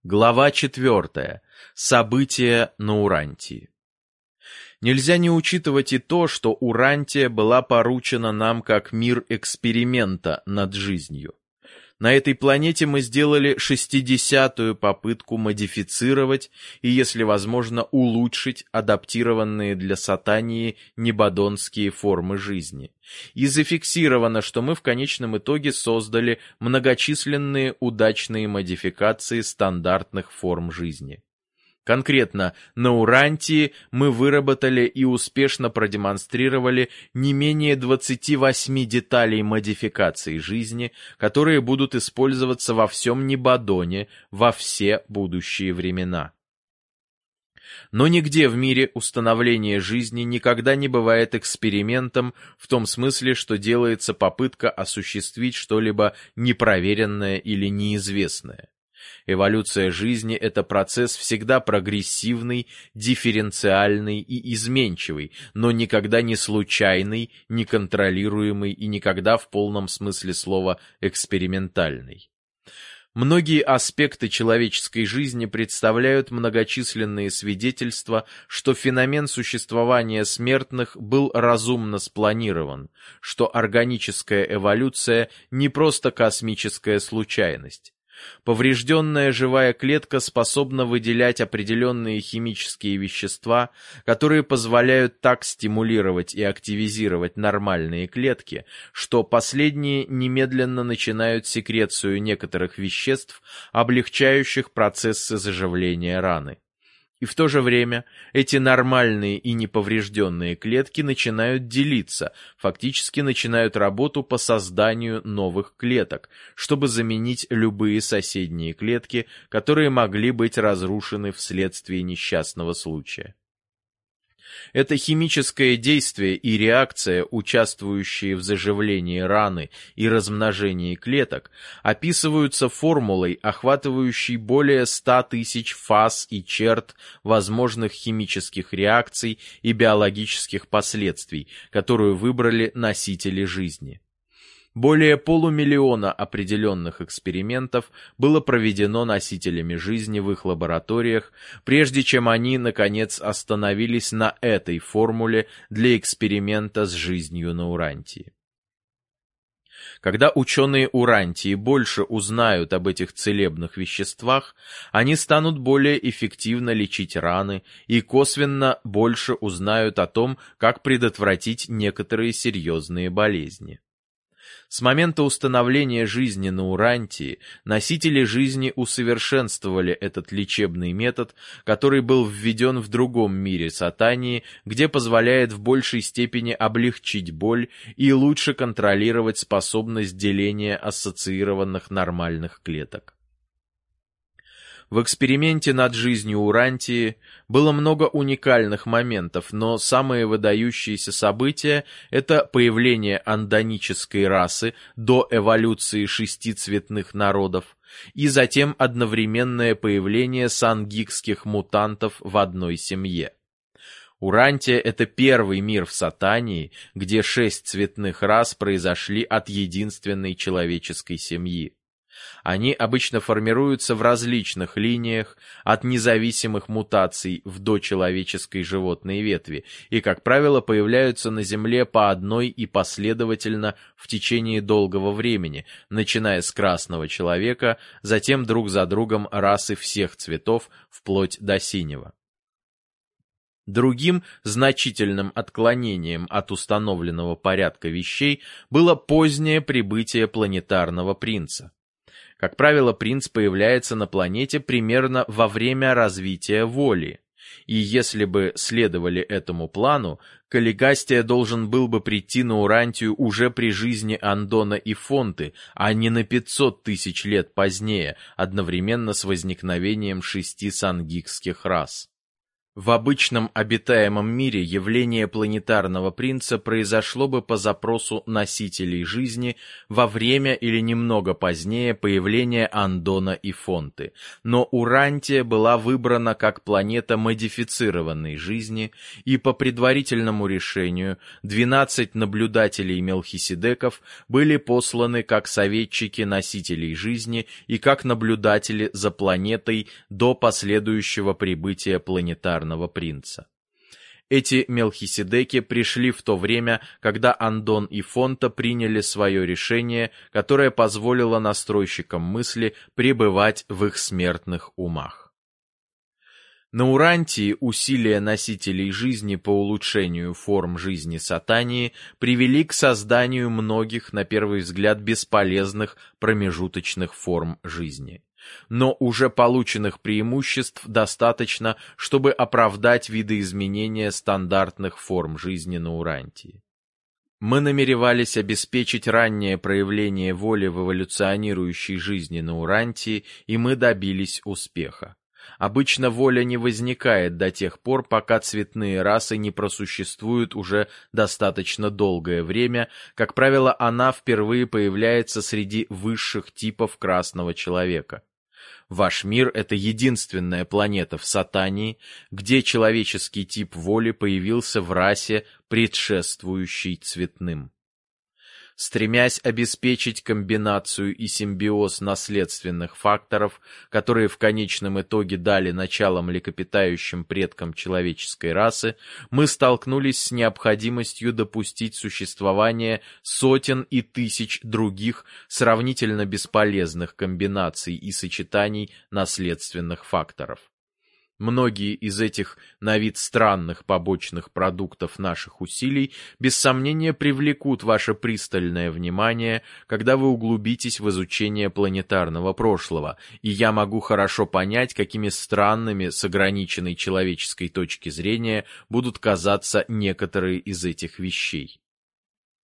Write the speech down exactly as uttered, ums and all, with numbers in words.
Глава четвертая. События на Урантии. Нельзя не учитывать и то, что Урантия была поручена нам как мир эксперимента над жизнью. На этой планете мы сделали шестидесятую попытку модифицировать и, если возможно, улучшить адаптированные для Сатании небадонские формы жизни. И зафиксировано, что мы в конечном итоге создали многочисленные удачные модификации стандартных форм жизни. Конкретно на Урантии мы выработали и успешно продемонстрировали не менее двадцати восьми деталей модификации жизни, которые будут использоваться во всем Небадоне во все будущие времена. Но нигде в мире установление жизни никогда не бывает экспериментом в том смысле, что делается попытка осуществить что-либо непроверенное или неизвестное. Эволюция жизни – это процесс всегда прогрессивный, дифференциальный и изменчивый, но никогда не случайный, неконтролируемый и никогда в полном смысле слова экспериментальный. Многие аспекты человеческой жизни представляют многочисленные свидетельства, что феномен существования смертных был разумно спланирован, что органическая эволюция не просто космическая случайность. Поврежденная живая клетка способна выделять определенные химические вещества, которые позволяют так стимулировать и активизировать нормальные клетки, что последние немедленно начинают секрецию некоторых веществ, облегчающих процессы заживления раны. И в то же время эти нормальные и неповрежденные клетки начинают делиться, фактически начинают работу по созданию новых клеток, чтобы заменить любые соседние клетки, которые могли быть разрушены вследствие несчастного случая. Это химическое действие и реакция, участвующие в заживлении раны и размножении клеток, описываются формулой, охватывающей более ста тысяч фаз и черт возможных химических реакций и биологических последствий, которую выбрали носители жизни. Более полумиллиона определенных экспериментов было проведено носителями жизни в их лабораториях, прежде чем они, наконец, остановились на этой формуле для эксперимента с жизнью на Урантии. Когда ученые Урантии больше узнают об этих целебных веществах, они станут более эффективно лечить раны и косвенно больше узнают о том, как предотвратить некоторые серьезные болезни. С момента установления жизни на Урантии носители жизни усовершенствовали этот лечебный метод, который был введен в другом мире Сатании, где позволяет в большей степени облегчить боль и лучше контролировать способность деления ассоциированных нормальных клеток. В эксперименте над жизнью Урантии было много уникальных моментов, но самые выдающиеся события – это появление андонической расы до эволюции шести цветных народов и затем одновременное появление сангикских мутантов в одной семье. Урантия – это первый мир в Сатании, где шесть цветных рас произошли от единственной человеческой семьи. Они обычно формируются в различных линиях, от независимых мутаций в дочеловеческой животной ветви, и, как правило, появляются на Земле по одной и последовательно в течение долгого времени, начиная с красного человека, затем друг за другом расы всех цветов, вплоть до синего. Другим значительным отклонением от установленного порядка вещей было позднее прибытие планетарного принца. Как правило, принц появляется на планете примерно во время развития воли, и если бы следовали этому плану, Каллигастия должен был бы прийти на Урантию уже при жизни Андона и Фонты, а не на пятьсот тысяч лет позднее, одновременно с возникновением шести сангикских рас. В обычном обитаемом мире явление планетарного принца произошло бы по запросу носителей жизни во время или немного позднее появления Андона и Фонты, но Урантия была выбрана как планета модифицированной жизни, и по предварительному решению двенадцать наблюдателей Мелхиседеков были посланы как советчики носителей жизни и как наблюдатели за планетой до последующего прибытия планетарного принца. Эти Мелхиседеки пришли в то время, когда Андон и Фонта приняли свое решение, которое позволило настройщикам мысли пребывать в их смертных умах. На Урантии усилия носителей жизни по улучшению форм жизни Сатании привели к созданию многих, на первый взгляд, бесполезных промежуточных форм жизни. Но уже полученных преимуществ достаточно, чтобы оправдать видоизменения стандартных форм жизни на Урантии. Мы намеревались обеспечить раннее проявление воли в эволюционирующей жизни на Урантии, и мы добились успеха. Обычно воля не возникает до тех пор, пока цветные расы не просуществуют уже достаточно долгое время. Как правило, она впервые появляется среди высших типов красного человека. Ваш мир — это единственная планета в Сатании, где человеческий тип воли появился в расе, предшествующей цветным. Стремясь обеспечить комбинацию и симбиоз наследственных факторов, которые в конечном итоге дали начало млекопитающим предкам человеческой расы, мы столкнулись с необходимостью допустить существование сотен и тысяч других сравнительно бесполезных комбинаций и сочетаний наследственных факторов. Многие из этих на вид странных побочных продуктов наших усилий без сомнения привлекут ваше пристальное внимание, когда вы углубитесь в изучение планетарного прошлого, и я могу хорошо понять, какими странными с ограниченной человеческой точки зрения будут казаться некоторые из этих вещей.